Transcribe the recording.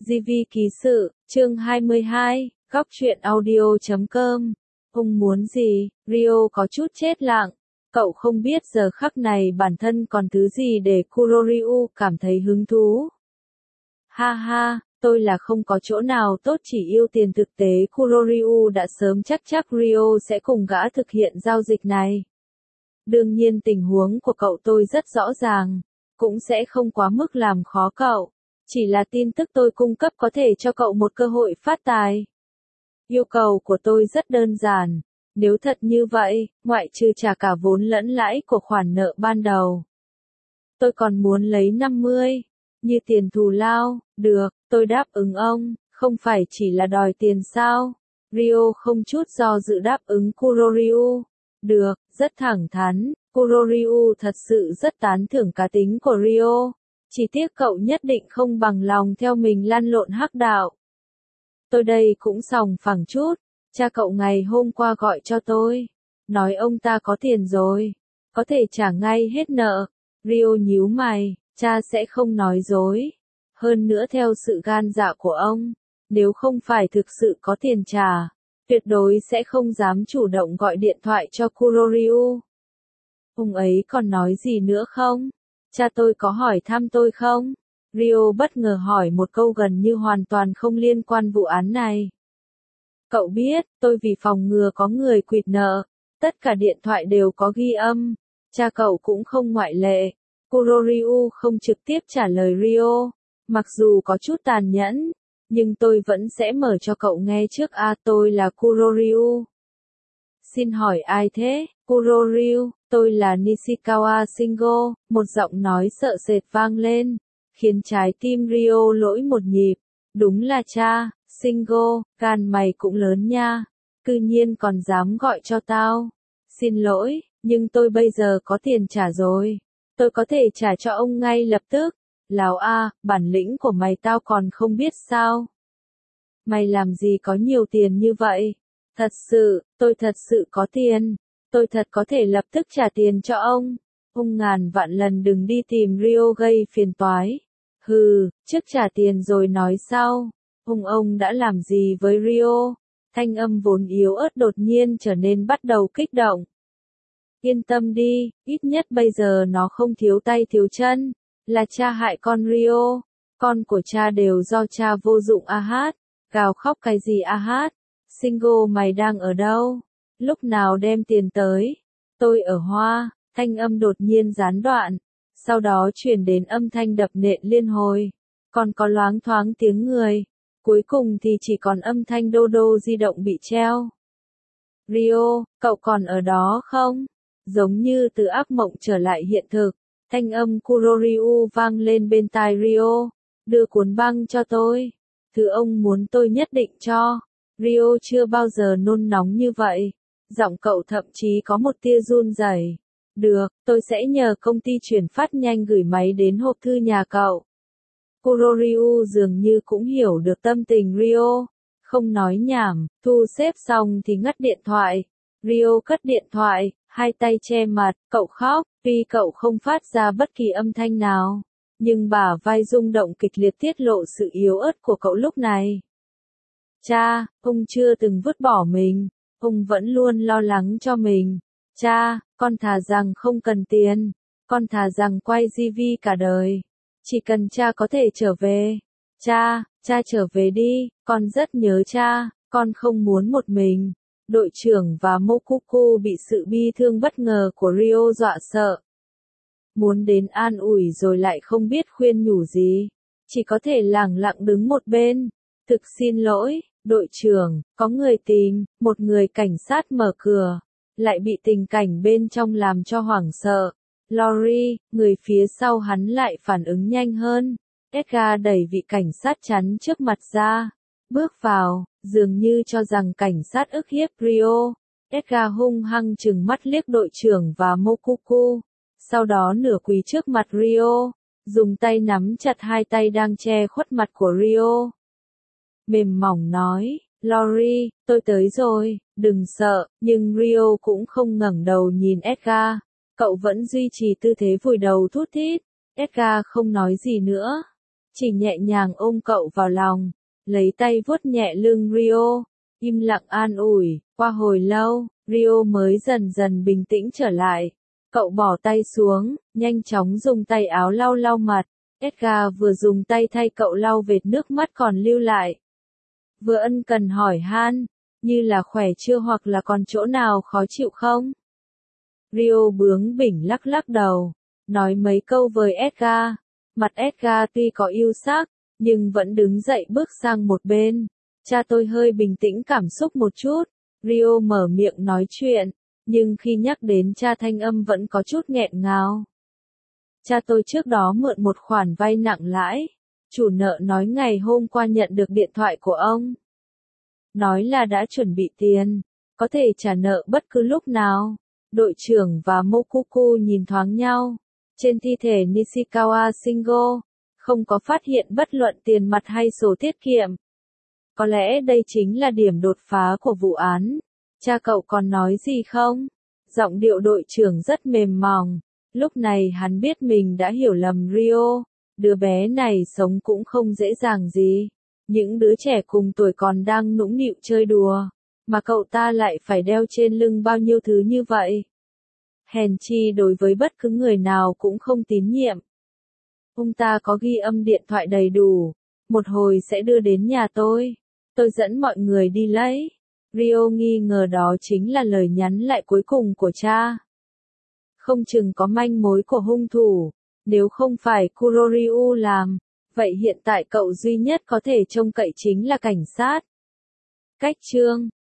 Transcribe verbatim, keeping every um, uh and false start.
gi vi ký sự, chương hai mươi hai, góc truyện audio chấm com. Ông muốn gì? Rio có chút chết lặng. Cậu không biết giờ khắc này bản thân còn thứ gì để Kuroryu cảm thấy hứng thú. Ha ha, tôi là không có chỗ nào tốt chỉ yêu tiền thực tế. Kuroryu đã sớm chắc chắc Rio sẽ cùng gã thực hiện giao dịch này. Đương nhiên tình huống của cậu tôi rất rõ ràng, cũng sẽ không quá mức làm khó cậu. Chỉ là tin tức tôi cung cấp có thể cho cậu một cơ hội phát tài. Yêu cầu của tôi rất đơn giản. Nếu thật như vậy, ngoại trừ trả cả vốn lẫn lãi của khoản nợ ban đầu, tôi còn muốn lấy năm mươi, như tiền thù lao. Được, tôi đáp ứng ông, không phải chỉ là đòi tiền sao? Rio không chút do dự đáp ứng Kuroryu. Được, rất thẳng thắn, Kuroryu thật sự rất tán thưởng cá tính của Rio. Chỉ tiếc cậu nhất định không bằng lòng theo mình lăn lộn hắc đạo. Tôi đây cũng sòng phẳng chút. Cha cậu ngày hôm qua gọi cho tôi, nói ông ta có tiền rồi, có thể trả ngay hết nợ. Rio nhíu mày, cha sẽ không nói dối. Hơn nữa theo sự gan dạ của ông, nếu không phải thực sự có tiền trả, tuyệt đối sẽ không dám chủ động gọi điện thoại cho Kuroryu. Ông ấy còn nói gì nữa không? Cha tôi có hỏi thăm tôi không? Rio bất ngờ hỏi một câu gần như hoàn toàn không liên quan vụ án này. Cậu biết, tôi vì phòng ngừa có người quỵt nợ, tất cả điện thoại đều có ghi âm, cha cậu cũng không ngoại lệ. Kuroryu không trực tiếp trả lời Rio, mặc dù có chút tàn nhẫn, nhưng tôi vẫn sẽ mở cho cậu nghe trước. À, tôi là Kuroryu. Xin hỏi ai thế? Kuroryu, tôi là Nishikawa Shingo. Một giọng nói sợ sệt vang lên, khiến trái tim Rio lỗi một nhịp. Đúng là cha. Shingo, gan mày cũng lớn nha, cư nhiên còn dám gọi cho tao. Xin lỗi, nhưng tôi bây giờ có tiền trả rồi, tôi có thể trả cho ông ngay lập tức. Láo a, bản lĩnh của mày tao còn không biết sao? Mày làm gì có nhiều tiền như vậy? Thật sự, tôi thật sự có tiền, tôi thật có thể lập tức trả tiền cho ông. Ông ngàn vạn lần đừng đi tìm Rio gây phiền toái. Hừ, trước trả tiền rồi nói sau. Ông ông đã làm gì với Rio? Thanh âm vốn yếu ớt đột nhiên trở nên bắt đầu kích động. Yên tâm đi, ít nhất bây giờ nó không thiếu tay thiếu chân. Là cha hại con Rio. Con của cha đều do cha vô dụng. A hát. Gào khóc cái gì a hát? Shingo mày đang ở đâu? Lúc nào đem tiền tới? Tôi ở Hoa. Thanh âm đột nhiên gián đoạn. Sau đó chuyển đến âm thanh đập nện liên hồi. Còn có loáng thoáng tiếng người. Cuối cùng thì chỉ còn âm thanh đô đô di động bị treo. Rio, cậu còn ở đó không? Giống như từ ác mộng trở lại hiện thực, thanh âm Kuroryu vang lên bên tai Rio. Đưa cuốn băng cho tôi. Thứ ông muốn tôi nhất định cho. Rio chưa bao giờ nôn nóng như vậy. Giọng cậu thậm chí có một tia run rẩy. Được, tôi sẽ nhờ công ty chuyển phát nhanh gửi máy đến hộp thư nhà cậu. Kuroryu dường như cũng hiểu được tâm tình Rio, không nói nhảm, thu xếp xong thì ngắt điện thoại. Rio cất điện thoại, hai tay che mặt, cậu khóc, tuy cậu không phát ra bất kỳ âm thanh nào, nhưng bả vai rung động kịch liệt tiết lộ sự yếu ớt của cậu lúc này. Cha, ông chưa từng vứt bỏ mình, ông vẫn luôn lo lắng cho mình. Cha, con thà rằng không cần tiền, con thà rằng quay gi vi cả đời. Chỉ cần cha có thể trở về. Cha, cha trở về đi, con rất nhớ cha, con không muốn một mình. Đội trưởng và Mokuku bị sự bi thương bất ngờ của Rio dọa sợ. Muốn đến an ủi rồi lại không biết khuyên nhủ gì. Chỉ có thể lẳng lặng đứng một bên. Thực xin lỗi, đội trưởng, có người tìm, một người cảnh sát mở cửa. Lại bị tình cảnh bên trong làm cho hoảng sợ. Lori, người phía sau hắn lại phản ứng nhanh hơn. Edgar đẩy vị cảnh sát chắn trước mặt ra. Bước vào, dường như cho rằng cảnh sát ức hiếp Rio. Edgar hung hăng trừng mắt liếc đội trưởng và Mokuku. Sau đó nửa quỳ trước mặt Rio. Dùng tay nắm chặt hai tay đang che khuất mặt của Rio. Mềm mỏng nói, Lori, tôi tới rồi, đừng sợ. Nhưng Rio cũng không ngẩng đầu nhìn Edgar. Cậu vẫn duy trì tư thế vùi đầu thút thít. Edgar không nói gì nữa. chỉ nhẹ nhàng ôm cậu vào lòng, lấy tay vuốt nhẹ lưng Rio, im lặng an ủi. Qua hồi lâu, Rio mới dần dần bình tĩnh trở lại. Cậu bỏ tay xuống, nhanh chóng dùng tay áo lau lau mặt. Edgar vừa dùng tay thay cậu lau vệt nước mắt còn lưu lại. Vừa ân cần hỏi han, như là khỏe chưa hoặc là còn chỗ nào khó chịu không? Rio bướng bỉnh lắc lắc đầu, nói mấy câu với Edgar. Mặt Edgar tuy có yêu sắc, nhưng vẫn đứng dậy bước sang một bên. Cha tôi hơi bình tĩnh cảm xúc một chút. Rio mở miệng nói chuyện, nhưng khi nhắc đến cha thanh âm vẫn có chút nghẹn ngào. Cha tôi trước đó mượn một khoản vay nặng lãi. Chủ nợ nói ngày hôm qua nhận được điện thoại của ông. Nói là đã chuẩn bị tiền, có thể trả nợ bất cứ lúc nào. Đội trưởng và Mokuku nhìn thoáng nhau. Trên thi thể Nishikawa Shingo, không có phát hiện bất luận tiền mặt hay sổ tiết kiệm. Có lẽ đây chính là điểm đột phá của vụ án. Cha cậu còn nói gì không? Giọng điệu đội trưởng rất mềm mỏng. Lúc này hắn biết mình đã hiểu lầm Rio. Đứa bé này sống cũng không dễ dàng gì. Những đứa trẻ cùng tuổi còn đang nũng nịu chơi đùa, mà cậu ta lại phải đeo trên lưng bao nhiêu thứ như vậy. Hèn chi đối với bất cứ người nào cũng không tín nhiệm. Ông ta có ghi âm điện thoại đầy đủ, một hồi sẽ đưa đến nhà tôi. Tôi dẫn mọi người đi lấy. Rio nghi ngờ đó chính là lời nhắn lại cuối cùng của cha. Không chừng có manh mối của hung thủ, nếu không phải Kuroryu làm, vậy hiện tại cậu duy nhất có thể trông cậy chính là cảnh sát. Cách chương